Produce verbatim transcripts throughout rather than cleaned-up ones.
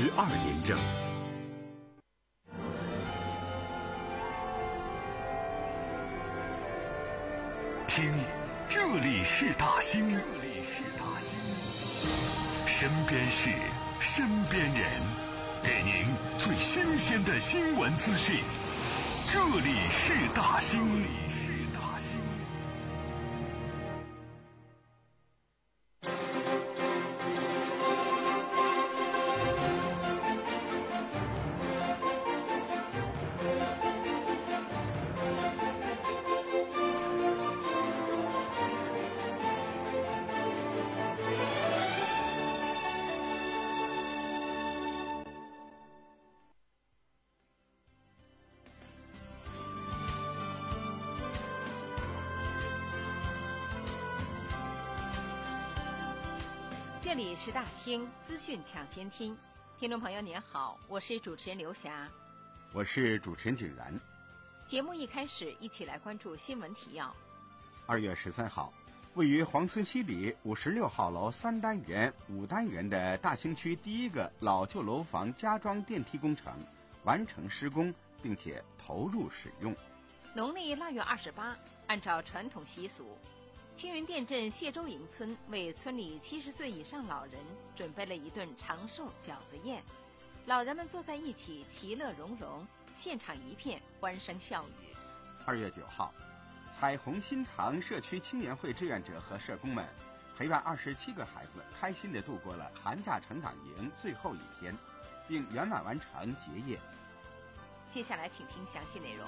十二点整。听，这里是大兴，这里是大兴，身边事，身边人，给您最新鲜的新闻资讯。这里是大兴，这里是大兴。 这里是大兴资讯抢先听，听众朋友您好，我是主持人刘霞， 我是主持人景然。 节目一开始，一起来关注新闻提要。 二月十三号，位于黄村西里五十六号楼三单元、五单元的大兴区第一个老旧楼房加装电梯工程完成施工，并且投入使用。 农历腊月二十八，按照传统习俗，青云店镇谢周营村为村里七十岁以上老人准备了一顿长寿饺子宴，老人们坐在一起，其乐融融，现场一片欢声笑语。 二月九号，彩虹新塘社区青年会志愿者和社工们陪伴二十七个孩子开心地度过了寒假成长营最后一天，并圆满完成结业。 接下来请听详细内容。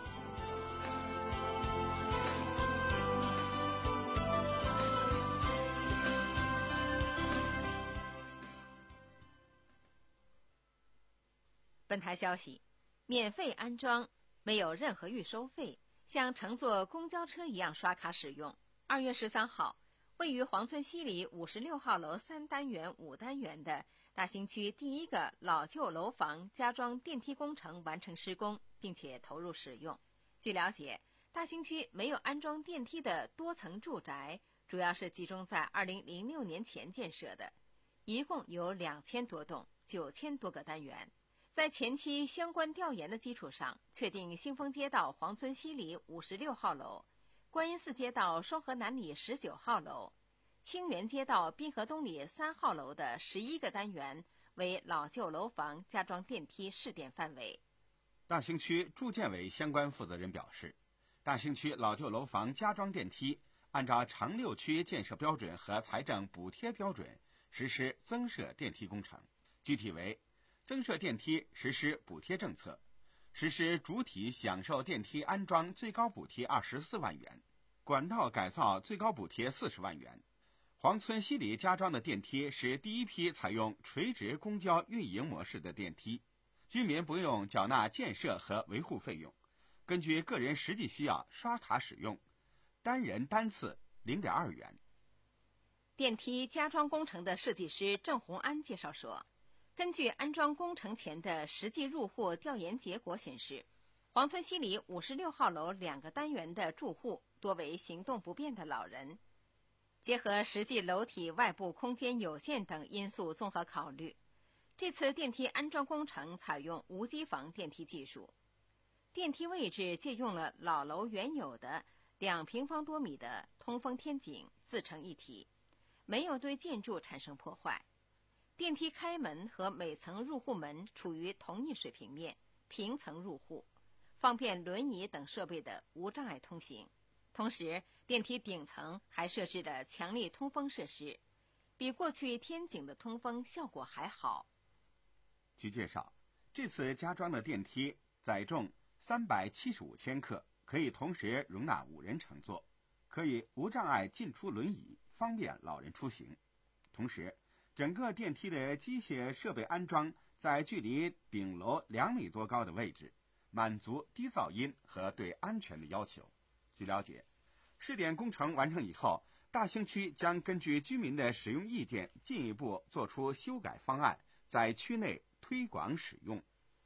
本台消息，免费安装，没有任何预收费，像乘坐公交车一样刷卡使用。二月十三号，位于黄村西里五十六号楼三单元、五单元的大兴区第一个老旧楼房加装电梯工程完成施工，并且投入使用。据了解，大兴区没有安装电梯的多层住宅，主要是集中在二零零六年前建设的，一共有两千多栋，九千多个单元。在前期相关调研的基础上，确定兴丰街道黄村西里五十六号楼、观音寺街道双河南里十九号楼、清源街道滨河东里三号楼的十一个单元为老旧楼房加装电梯试点范围。 大兴区住建委相关负责人表示，大兴区老旧楼房加装电梯按照长六区建设标准和财政补贴标准实施增设电梯工程，具体为增设电梯实施补贴政策，实施主体享受电梯安装最高补贴二十四万元，管道改造最高补贴四十万元。黄村西里加装的电梯是第一批采用垂直公交运营模式的电梯，居民不用缴纳建设和维护费用，根据个人实际需要刷卡使用，单人单次 零点二元。 电梯加装工程的设计师郑红安介绍说，根据安装工程前的实际入户调研结果显示，黄村西里五十六号楼两个单元的住户多为行动不便的老人。结合实际楼体外部空间有限等因素综合考虑，这次电梯安装工程采用无机房电梯技术，电梯位置借用了老楼原有的两平方多米的通风天井，自成一体，没有对建筑产生破坏。电梯开门和每层入户门处于同一水平面，平层入户，方便轮椅等设备的无障碍通行。同时，电梯顶层还设置了强力通风设施，比过去天井的通风效果还好。 据介绍，这次加装的电梯载重三百七十五千克，可以同时容纳五人乘坐，可以无障碍进出轮椅，方便老人出行。同时，整个电梯的机械设备安装在距离顶楼两米多高的位置，满足低噪音和对安全的要求。据了解，试点工程完成以后，大兴区将根据居民的使用意见，进一步做出修改方案，在区内推广使用。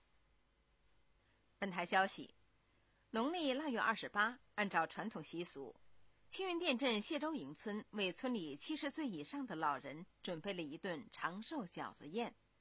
本台消息，农历腊月二十八，按照传统习俗，青云店镇谢周营村为村里七十岁以上的老人准备了一顿长寿饺子宴。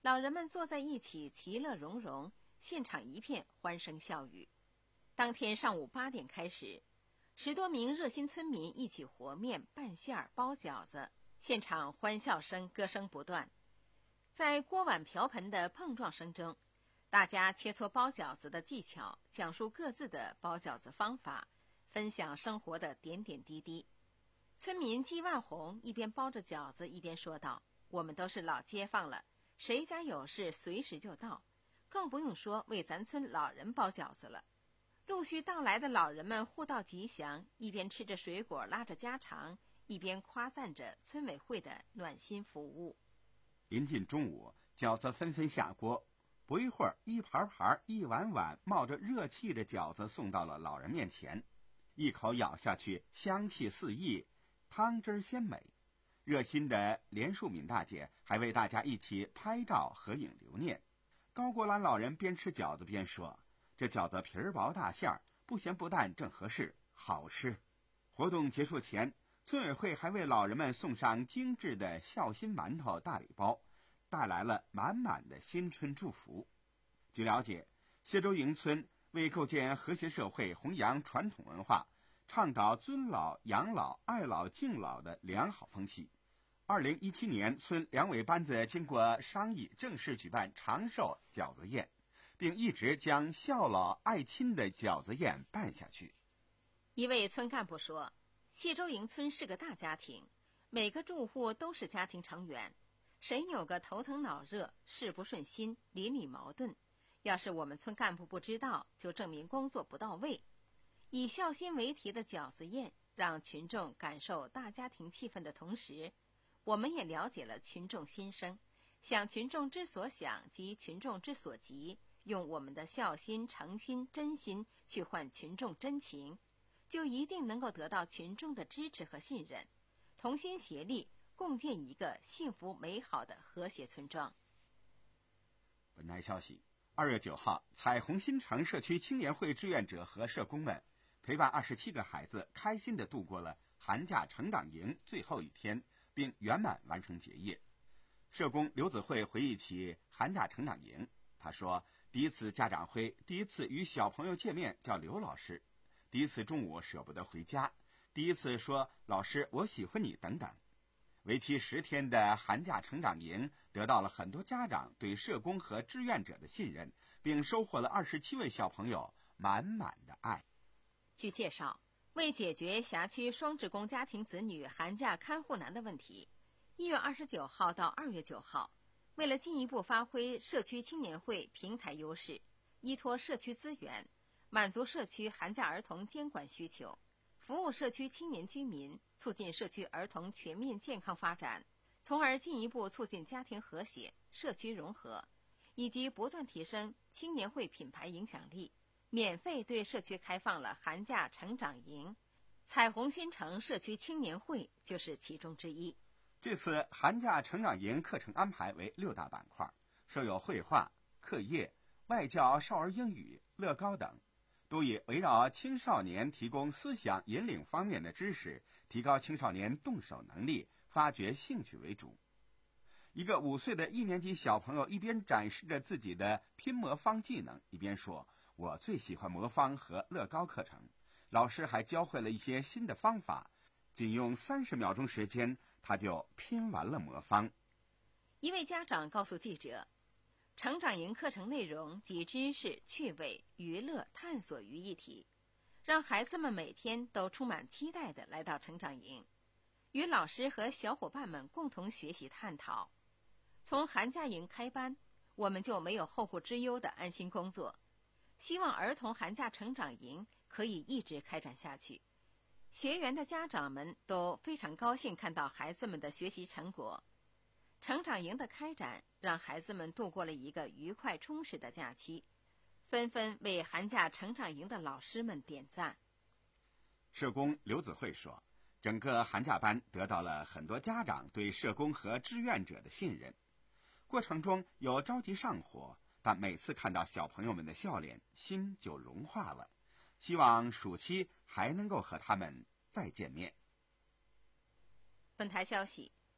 老人们坐在一起，其乐融融，现场一片欢声笑语。当天上午八点开始，十多名热心村民一起和面、拌馅儿、包饺子，现场欢笑声、歌声不断。在锅碗瓢盆的碰撞声中，大家切磋包饺子的技巧，讲述各自的包饺子方法，分享生活的点点滴滴。村民季万红一边包着饺子，一边说道：“我们都是老街坊了，谁家有事随时就到，更不用说为咱村老人包饺子了。”陆续到来的老人们互道吉祥，一边吃着水果拉着家常，一边夸赞着村委会的暖心服务。 临近中午，饺子纷纷下锅，不一会儿，一盘盘一碗碗冒着热气的饺子送到了老人面前。一口咬下去，香气四溢，汤汁鲜美。热心的连树敏大姐还为大家一起拍照合影留念。高国兰老人边吃饺子边说：“这饺子皮儿薄大馅儿，不咸不淡，正合适，好吃。”活动结束前，村委会还为老人们送上精致的孝心馒头大礼包，带来了满满的新春祝福。据了解，谢州营村为构建和谐社会、弘扬传统文化，倡导尊老、养老、爱老、敬老的良好风气。二零一七年，村两委班子经过商议，正式举办长寿饺子宴，并一直将孝老爱亲的饺子宴办下去。 一位村干部说：“谢州营村是个大家庭，每个住户都是家庭成员，谁有个头疼脑热、事不顺心、邻里矛盾，要是我们村干部不知道，就证明工作不到位。以孝心为题的饺子宴，让群众感受大家庭气氛的同时，我们也了解了群众心声，想群众之所想及群众之所急，用我们的孝心、诚心、真心去换群众真情，就一定能够得到群众的支持和信任，同心协力，共建一个幸福美好的和谐村庄。” 本台消息，二月九号，彩虹新城社区青年会志愿者和社工们陪伴二十七个孩子，开心地度过了寒假成长营最后一天，并圆满完成结业。社工刘子慧回忆起寒假成长营，他说：“第一次家长会，第一次与小朋友见面叫刘老师，第一次中午舍不得回家，第一次说老师我喜欢你等等。”为期十天的寒假成长营得到了很多家长对社工和志愿者的信任，并收获了二十七位小朋友满满的爱。 据介绍，为解决辖区双职工家庭子女寒假看护难的问题，一月二十九号到二月九号，为了进一步发挥社区青年会平台优势，依托社区资源，满足社区寒假儿童监管需求，服务社区青年居民，促进社区儿童全面健康发展，从而进一步促进家庭和谐、社区融合，以及不断提升青年会品牌影响力，免费对社区开放了寒假成长营，彩虹新城社区青年会就是其中之一。 这次寒假成长营课程安排为六大板块，设有绘画、课业、外教、少儿英语、乐高等，都以围绕青少年提供思想引领方面的知识，提高青少年动手能力，发掘兴趣为主。一个五岁的一年级小朋友一边展示着自己的拼魔方技能，一边说：“我最喜欢魔方和乐高课程。”老师还教会了一些新的方法，仅用三十秒钟时间，他就拼完了魔方。 一位家长告诉记者，成长营课程内容集知识、趣味、娱乐、探索于一体，让孩子们每天都充满期待地来到成长营，与老师和小伙伴们共同学习探讨。从寒假营开班，我们就没有后顾之忧的安心工作。希望儿童寒假成长营可以一直开展下去。学员的家长们都非常高兴看到孩子们的学习成果。成长营的开展让孩子们度过了一个愉快充实的假期，纷纷为寒假成长营的老师们点赞。 社工刘子慧说，整个寒假班得到了很多家长对社工和志愿者的信任，过程中有着急上火，但每次看到小朋友们的笑脸，心就融化了。希望暑期还能够和他们再见面。 本台消息，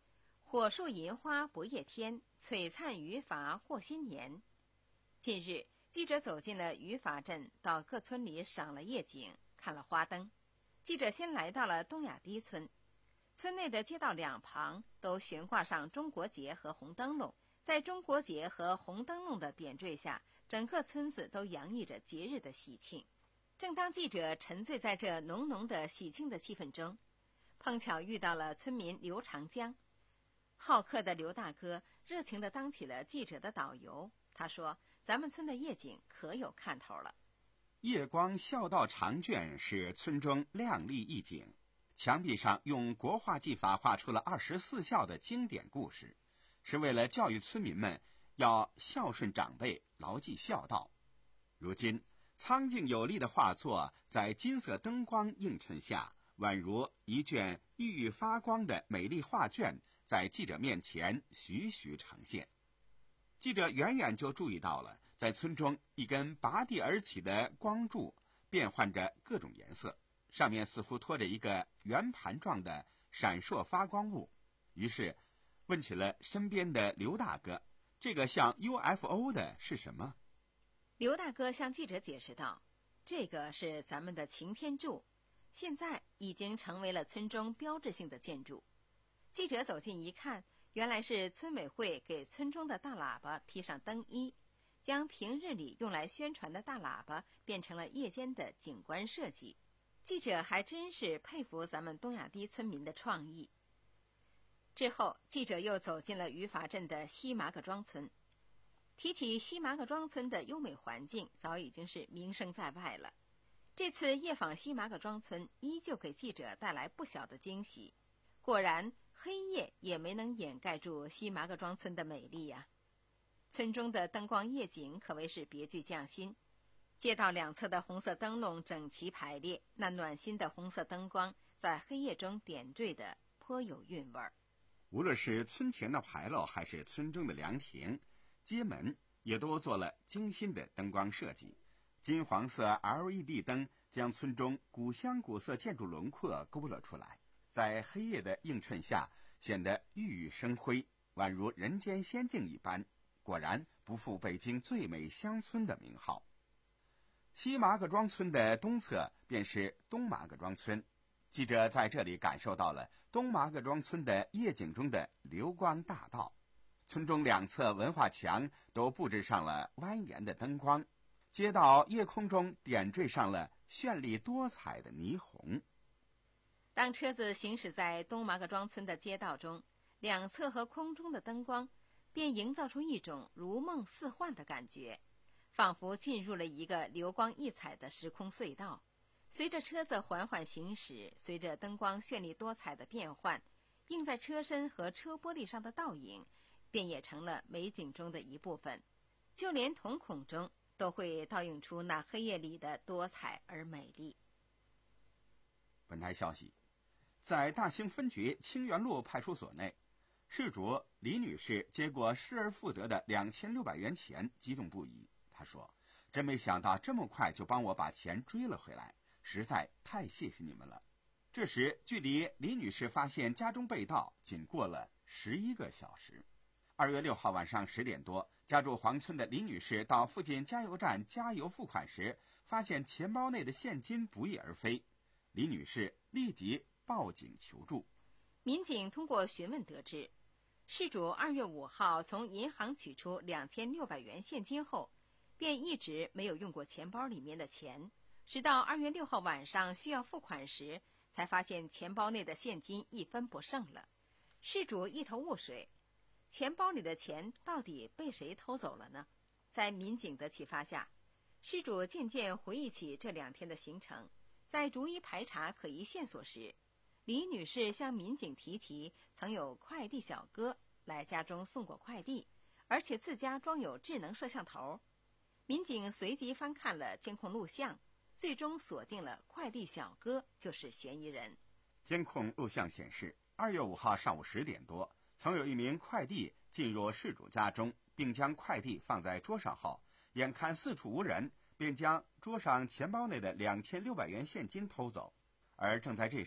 火树银花不夜天，璀璨渔筏过新年。近日，记者走进了渔筏镇，到各村里赏了夜景，看了花灯。记者先来到了东雅堤村，村内的街道两旁都悬挂上中国结和红灯笼，在中国结和红灯笼的点缀下，整个村子都洋溢着节日的喜庆。正当记者沉醉在这浓浓的喜庆的气氛中，碰巧遇到了村民刘长江。好客的刘大哥热情地当起了记者的导游。他说：“咱们村的夜景可有看头了。” 夜光孝道长卷是村中亮丽一景，墙壁上用国画技法画出了二十四孝的经典故事，是为了教育村民们要孝顺长辈，牢记孝道。如今，苍劲有力的画作在金色灯光映衬下，宛如一卷熠熠发光的美丽画卷，在记者面前徐徐呈现。记者远远就注意到了，在村中一根拔地而起的光柱变换着各种颜色，上面似乎托着一个圆盘状的闪烁发光物。于是问起了身边的刘大哥，这个像 U F O 的是什么？ 刘大哥向记者解释道：“这个是咱们的擎天柱，现在已经成为了村中标志性的建筑。”记者走近一看，原来是村委会给村中的大喇叭披上灯衣，将平日里用来宣传的大喇叭变成了夜间的景观设计。记者还真是佩服咱们东雅堤村民的创意。之后，记者又走进了渔筏镇的西麻葛庄村。提起西麻葛庄村的优美环境，早已经是名声在外了。这次夜访西麻葛庄村，依旧给记者带来不小的惊喜。果然，黑夜也没能掩盖住西麻葛庄村的美丽呀、啊。村中的灯光夜景可谓是别具匠心，街道两侧的红色灯笼整齐排列，那暖心的红色灯光在黑夜中点缀的颇有韵味儿。 无论是村前的牌楼，还是村中的凉亭、街门，也都做了精心的灯光设计。金黄色 L E D 灯将村中古香古色建筑轮廓勾勒出来，在黑夜的映衬下显得熠熠生辉，宛如人间仙境一般，果然不负北京最美乡村的名号。西麻葛庄村的东侧便是东麻葛庄村，记者在这里感受到了东麻葛庄村的夜景中的流光大道。村中两侧文化墙都布置上了蜿蜒的灯光，街道夜空中点缀上了绚丽多彩的霓虹。 当车子行驶在东麻葛庄村的街道中，两侧和空中的灯光便营造出一种如梦似幻的感觉，仿佛进入了一个流光溢彩的时空隧道。随着车子缓缓行驶，随着灯光绚丽多彩的变换，映在车身和车玻璃上的倒影便也成了美景中的一部分，就连瞳孔中都会倒映出那黑夜里的多彩而美丽。 本台消息，在大兴分局清源路派出所内，事主李女士接过失而复得的两千六百元钱，激动不已。她说：“真没想到这么快就帮我把钱追了回来，实在太谢谢你们了。”这时，距离李女士发现家中被盗仅过了十一个小时。二月六号晚上十点多，家住黄村的李女士到附近加油站加油付款时，发现钱包内的现金不翼而飞。李女士立即报警求助。 民警通过询问得知，事主二月五号从银行取出两千六百元现金后，便一直没有用过钱包里面的钱，直到二月六号晚上需要付款时，才发现钱包内的现金一分不剩了。事主一头雾水，钱包里的钱到底被谁偷走了呢？在民警的启发下，事主渐渐回忆起这两天的行程。在逐一排查可疑线索时，李女士向民警提起曾有快递小哥来家中送过快递，而且自家装有智能摄像头。民警随即翻看了监控录像，最终锁定了快递小哥就是嫌疑人。 监控录像显示，二月五号上午十点多，曾有一名快递进入事主家中，并将快递放在桌上后，眼看四处无人，便将桌上钱包内的两千六百元现金偷走。而正在这时，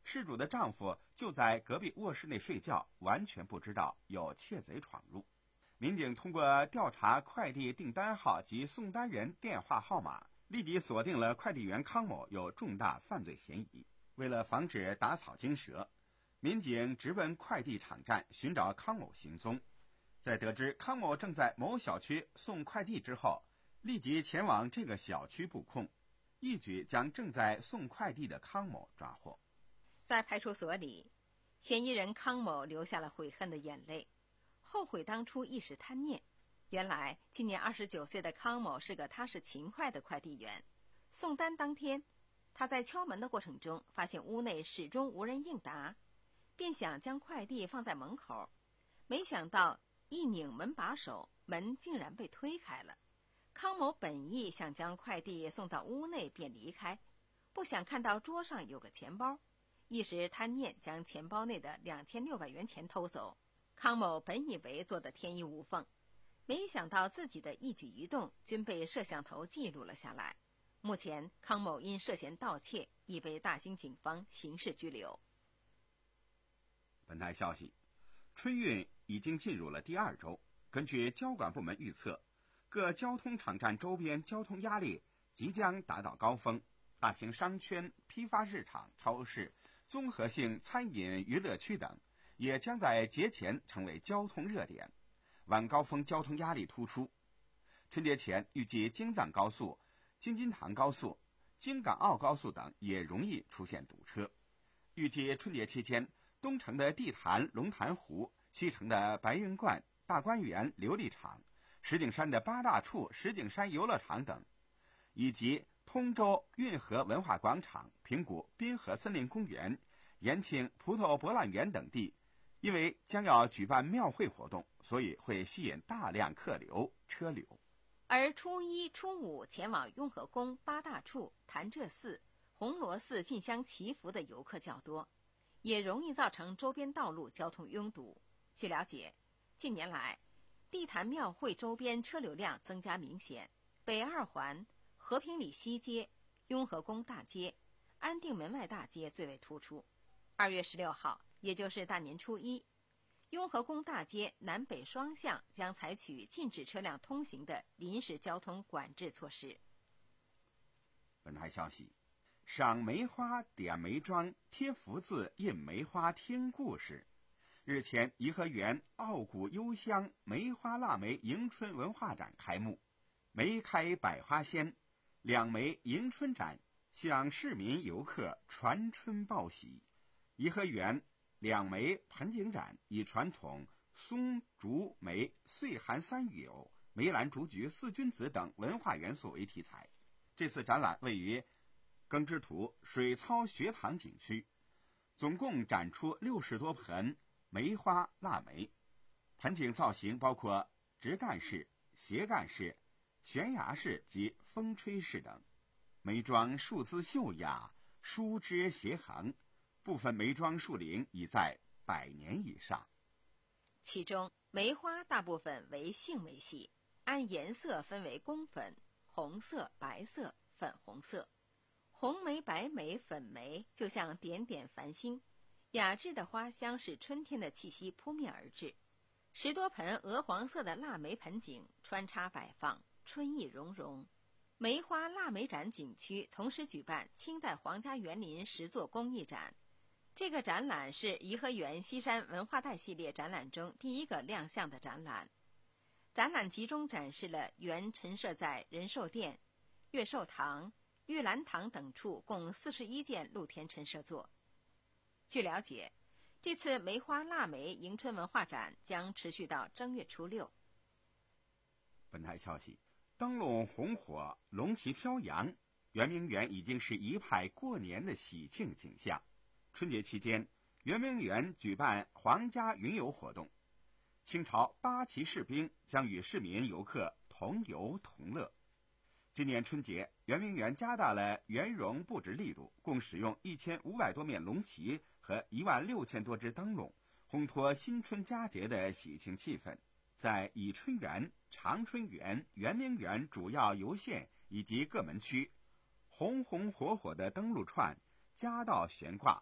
事主的丈夫就在隔壁卧室内睡觉，完全不知道有窃贼闯入。民警通过调查快递订单号及送单人电话号码，立即锁定了快递员康某有重大犯罪嫌疑。为了防止打草惊蛇，民警直奔快递场站寻找康某行踪。在得知康某正在某小区送快递之后，立即前往这个小区布控，一举将正在送快递的康某抓获。 在派出所里，嫌疑人康某流下了悔恨的眼泪，后悔当初一时贪念。原来今年二十九岁的康某是个踏实勤快的快递员。送单当天，他在敲门的过程中发现屋内始终无人应答，便想将快递放在门口，没想到一拧门把手，门竟然被推开了。康某本意想将快递送到屋内便离开，不想看到桌上有个钱包，一时贪念将钱包内的两千六百元钱偷走。康某本以为做得天衣无缝，没想到自己的一举一动均被摄像头记录了下来。目前康某因涉嫌盗窃已被大兴警方刑事拘留。 本台消息，春运已经进入了第二周，根据交管部门预测，各交通场站周边交通压力即将达到高峰，大型商圈、批发市场、超市、综合性餐饮娱乐区等也将在节前成为交通热点，晚高峰交通压力突出。春节前预计京藏高速、京津塘高速、京港澳高速等也容易出现堵车。预计春节期间，东城的地坛龙潭湖、西城的白云观、大观园琉璃厂、石景山的八大处石景山游乐场等，以及通州运河文化广场、平谷滨河森林公园、延庆葡萄博览园等地，因为将要举办庙会活动，所以会吸引大量客流车流。 而初一、初五前往雍和宫、八大处、潭柘寺、红螺寺进香祈福的游客较多，也容易造成周边道路交通拥堵。据了解，近年来地坛庙会周边车流量增加明显，北二环、和平里西街、雍和宫大街、安定门外大街最为突出。二月十六号，也就是大年初一，雍和宫大街南北双向将采取禁止车辆通行的临时交通管制措施。 本台消息，赏梅花、点梅庄、贴福字、印梅花、听故事。日前，颐和园傲骨幽香梅花腊梅迎春文化展开幕，梅开百花鲜，两梅迎春展向市民游客传春报喜。颐和园两梅盆景展以传统松竹梅岁寒三友、梅兰竹菊四君子等文化元素为题材。这次展览位于耕织图水操学堂景区，总共展出六十多盆梅花腊梅。盆景造型包括直干式、斜干式、悬崖式及风吹式等。梅庄树姿秀雅，疏枝斜横，部分梅庄树龄已在百年以上。 其中梅花大部分为杏梅系，按颜色分为宫粉、红色、白色、粉红色。红梅、白梅、粉梅就像点点繁星，雅致的花香使春天的气息扑面而至。十多盆鹅黄色的腊梅盆景穿插摆放，春意融融。梅花腊梅展景区同时举办清代皇家园林十座工艺展，这个展览是颐和园西山文化带系列展览中第一个亮相的展览。展览集中展示了原陈设在仁寿殿、乐寿堂、玉兰堂等处共四十一件露天陈设作。据了解，这次梅花腊梅迎春文化展将持续到正月初六。 本台消息，灯笼红火，龙旗飘扬，圆明园已经是一派过年的喜庆景象。春节期间，圆明园举办皇家云游活动，清朝八旗士兵将与市民游客同游同乐。今年春节，圆明园加大了圆融布置力度，共使用一千五百多面龙旗和一万六千多只灯笼，烘托新春佳节的喜庆气氛。在宜春园、长春园、圆明园主要游线以及各门区，红红火火的灯笼串夹道悬挂，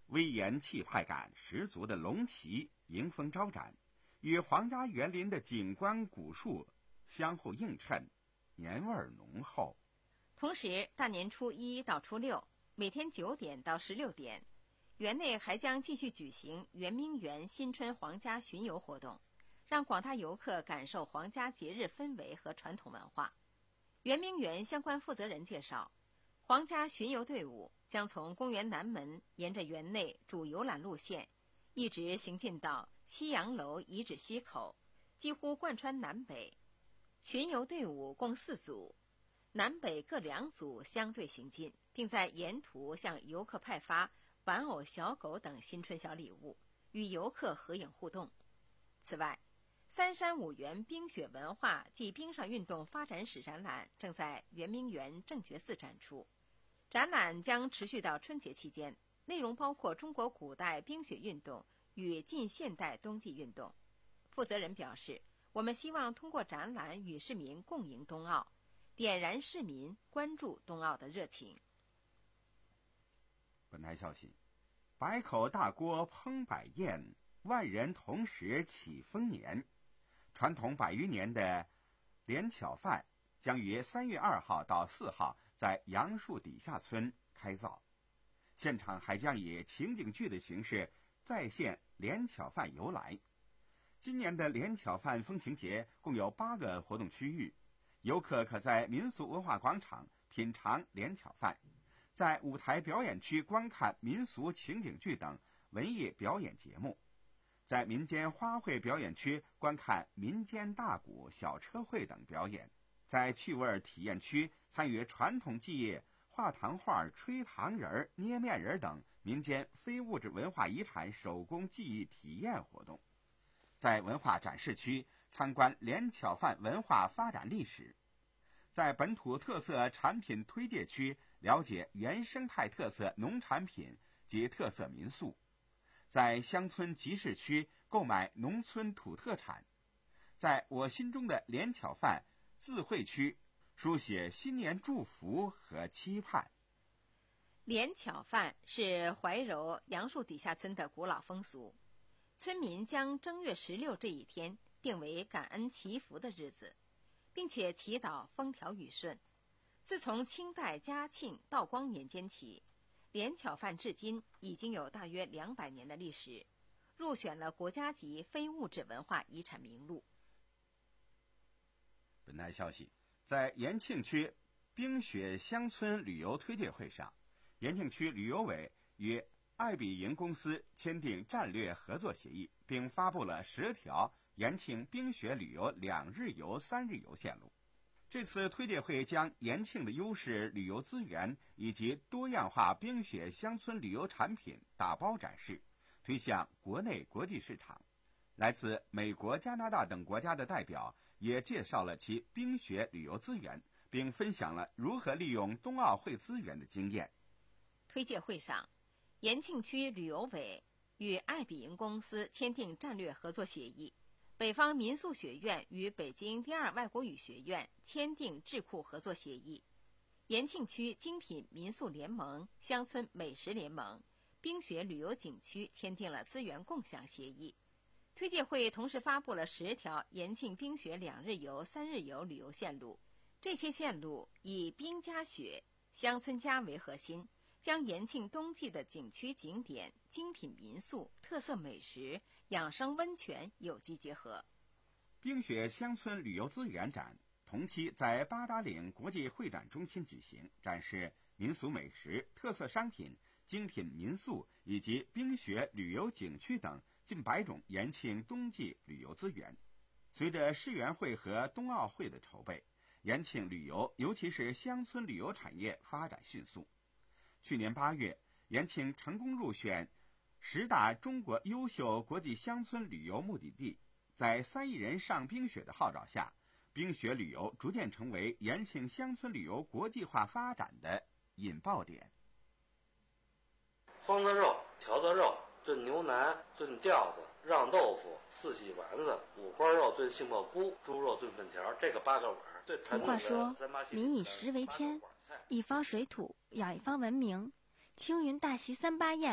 威严气派感十足的龙旗迎风招展，与皇家园林的景观古树相互映衬，年味儿浓厚。 同时，大年初一到初六，每天九点到十六点，园内还将继续举行圆明园新春皇家巡游活动，让广大游客感受皇家节日氛围和传统文化。圆明园相关负责人介绍，皇家巡游队伍将从公园南门沿着园内主游览路线，一直行进到西洋楼遗址西口，几乎贯穿南北。巡游队伍共四组，南北各两组相对行进，并在沿途向游客派发玩偶、小狗等新春小礼物，与游客合影互动。此外，三山五园冰雪文化暨冰上运动发展史展览正在圆明园正觉寺展出，展览将持续到春节期间，内容包括中国古代冰雪运动与近现代冬季运动。负责人表示，我们希望通过展览与市民共迎冬奥，点燃市民关注冬奥的热情。 本台消息，百口大锅烹百宴，万人同时起丰年。传统百余年的连巧饭将于三月二号到四号在杨树底下村开造，现场还将以情景剧的形式再现连巧饭由来。今年的连巧饭风情节共有八个活动区域，游客可在民俗文化广场品尝连巧饭，在舞台表演区观看民俗情景剧等文艺表演节目，在民间花卉表演区观看民间大鼓、小车会等表演，在趣味体验区参与传统技艺、画糖画、吹糖人、捏面人等民间非物质文化遗产手工技艺体验活动，在文化展示区参观连巧饭文化发展历史，在本土特色产品推介区了解原生态特色农产品及特色民宿，在乡村集市区购买农村土特产，在我心中的连巧饭自绘区书写新年祝福和期盼。 连巧饭是怀柔杨树底下村的古老风俗，村民将正月十六这一天定为感恩祈福的日子，并且祈祷风调雨顺。自从清代嘉庆、道光年间起，连巧饭至今已经有大约两百年的历史，入选了国家级非物质文化遗产名录。 本台消息，在延庆区冰雪乡村旅游推介会上，延庆区旅游委与爱彼迎公司签订战略合作协议，并发布了十条延庆冰雪旅游两日游、三日游线路。这次推介会将延庆的优势旅游资源以及多样化冰雪乡村旅游产品打包展示，推向国内国际市场。来自美国、加拿大等国家的代表也介绍了其冰雪旅游资源，并分享了如何利用冬奥会资源的经验。 推介会上，延庆区旅游委与爱彼迎公司签订战略合作协议，北方民宿学院与北京第二外国语学院签订智库合作协议，延庆区精品民宿联盟、乡村美食联盟、冰雪旅游景区签订了资源共享协议。推介会同时发布了十条延庆冰雪两日游、三日游旅游线路，这些线路以冰加雪、乡村家为核心，将延庆冬季的景区景点、精品民宿、特色美食、养生温泉有机结合。 冰雪乡村旅游资源展同期在八达岭国际会展中心举行，展示民俗美食、特色商品、精品民宿以及冰雪旅游景区等近百种延庆冬季旅游资源。随着世园会和冬奥会的筹备，延庆旅游尤其是乡村旅游产业发展迅速。去年八月，延庆成功入选十大中国优秀国际乡村旅游目的地。在三亿人上冰雪的号召下，冰雪旅游逐渐成为延庆乡村旅游国际化发展的引爆点。 方子肉、条子肉、炖牛腩、炖吊子、让豆腐、四喜丸子、五花肉炖杏鲍菇、猪肉炖粉条，这个八个碗。 俗话说，民以食为天，一方水土养一方文明。青云大席三八宴，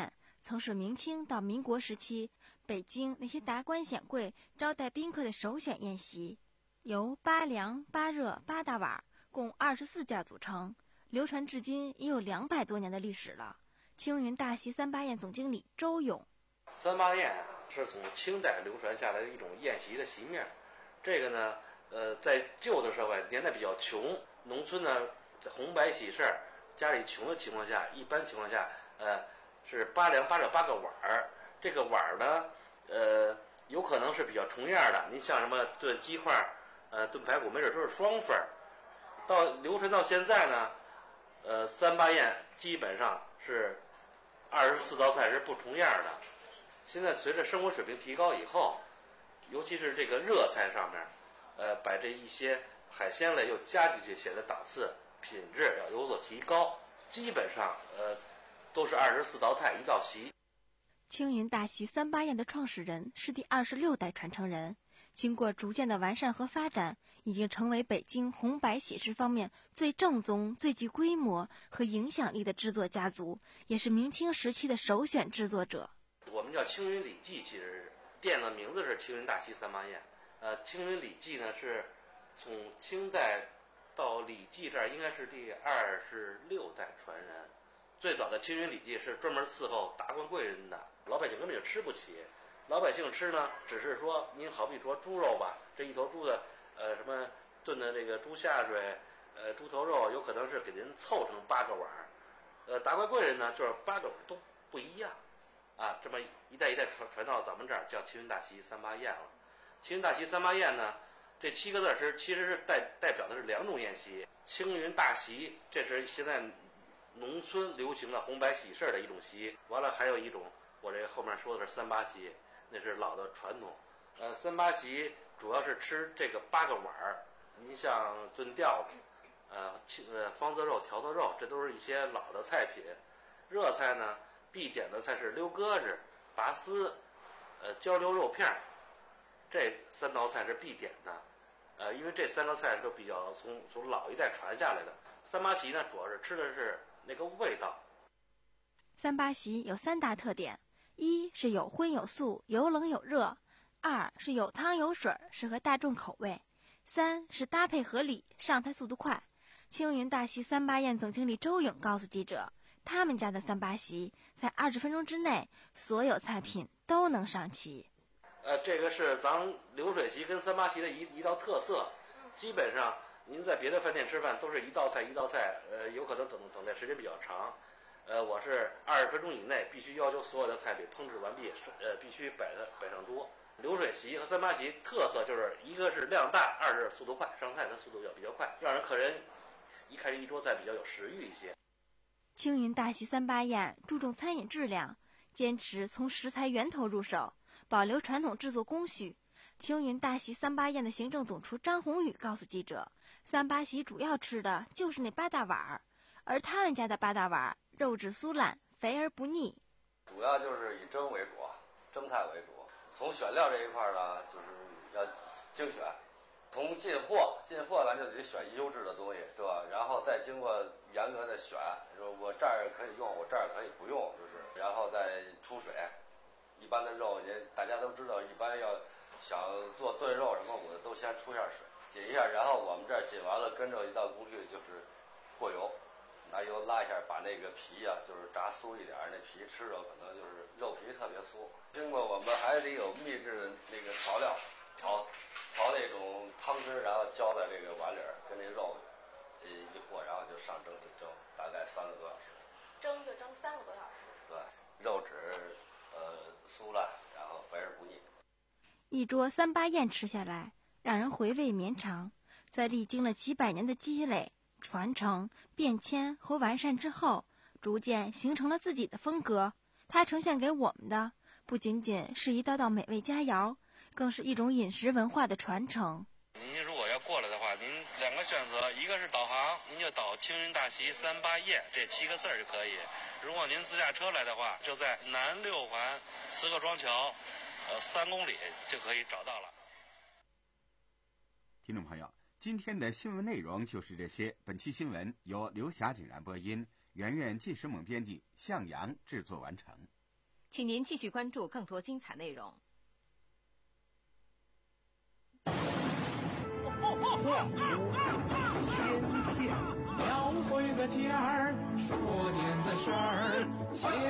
曾是明清到民国时期北京那些达官显贵招待宾客的首选宴席，由八凉、八热、八大碗共二十四件组成，流传至今已有两百多年的历史了。青云大席三八宴总经理周勇： 三八宴是从清代流传下来的一种宴席的席面，这个呢，呃，在旧的社会年代比较穷，农村呢红白喜事儿，家里穷的情况下，一般情况下，呃，是八凉八热八个碗儿。这个碗儿呢，呃，有可能是比较重样的。您像什么炖鸡块，呃，炖排骨，没准都是双份儿。到流传到现在呢，呃，三八宴基本上是二十四道菜是不重样的。现在随着生活水平提高以后，尤其是这个热菜上面，呃，把这一些海鲜类又加进去，显得档次品质要有所提高。基本上呃都是二十四道菜一道席。 青云大席三八宴的创始人是第二十六代传承人，经过逐渐的完善和发展，已经成为北京红白喜事方面最正宗、最具规模和影响力的制作家族，也是明清时期的首选制作者。 我们叫青云礼记，其实是店的名字是青云大席三八宴。呃，青云礼记呢是从清代到礼记这儿应该是第二十六代传人。最早的青云礼记是专门伺候达官贵人的，老百姓根本就吃不起。老百姓吃呢，只是说您好比说猪肉吧，这一头猪的呃什么炖的这个猪下水，呃猪头肉，有可能是给您凑成八个碗儿。呃，达官贵人呢，就是八个碗都不一样。啊，这么一代一代传传到咱们这儿，叫青云大席三八宴了。青云大席三八宴呢，这七个字是其实是代代表的是两种宴席。青云大席，这是现在农村流行的红白喜事的一种席。完了还有一种，我这后面说的是三八席，那是老的传统。呃，三八席主要是吃这个八个碗儿。您像炖吊子，呃，呃方子肉、条子肉，这都是一些老的菜品。热菜呢，必点的菜是溜鸽子、拔丝，呃，焦溜肉片儿，这三道菜是必点的。呃，因为这三个菜是比较从从老一代传下来的。三八席呢，主要是吃的是那个味道。 三八席有三大特点：一是有荤有素，有冷有热；二是有汤有水，适合大众口味；三是搭配合理，上菜速度快。青云大席三八宴总经理周勇告诉记者，他们家的三八席在二十分钟之内，所有菜品都能上齐。 呃，这个是咱流水席跟三八席的一一道特色。基本上您在别的饭店吃饭都是一道菜一道菜，呃，有可能等等待时间比较长。呃，我是二十分钟以内必须要求所有的菜品烹制完毕，呃，必须摆的摆上桌。流水席和三八席特色就是一个是量大，二是速度快，上菜的速度要比较快，让人客人一看这一桌菜比较有食欲一些。 青云大席三八宴注重餐饮质量，坚持从食材源头入手，保留传统制作工序。青云大席三八宴的行政总厨张宏宇告诉记者，三八席主要吃的就是那八大碗儿，而他们家的八大碗肉质酥烂，肥而不腻。 主要就是以蒸为主，蒸菜为主。从选料这一块呢，就是要精选。从进货，进货咱就得选优质的东西，对吧？然后再经过严格的选，说我这儿可以用，我这儿可以不用，就是，然后再出水。一般的肉，也大家都知道，一般要想做炖肉什么，我都先出下水，紧一下，然后我们这儿紧完了，跟着一道工序就是过油，拿油拉一下，把那个皮呀、啊，就是炸酥一点，那皮吃着可能就是肉皮特别酥。经过我们还得有秘制的那个调料，调调那种汤汁，然后浇在这个碗里，跟那肉呃一和，然后就上蒸去蒸，大概三个多小时。 蒸就蒸三个多小时。 对，肉质呃酥烂，然后肥而不腻。 一桌三八宴吃下来，让人回味绵长。在历经了几百年的积累、传承、变迁和完善之后，逐渐形成了自己的风格。它呈现给我们的不仅仅是一道道美味佳肴，更是一种饮食文化的传承。 您如果要过来的话，您两个选择，一个是导航，您就导青云大席三八宴这七个字就可以；如果您自驾车来的话，就在南六环磁刻庄桥，呃三公里就可以找到了。 听众朋友，今天的新闻内容就是这些。本期新闻由刘霞景然播音，圆圆纪时猛编辑，向阳制作完成。 请您继续关注更多精彩内容。 画出天线，描绘个天儿，说点子事儿。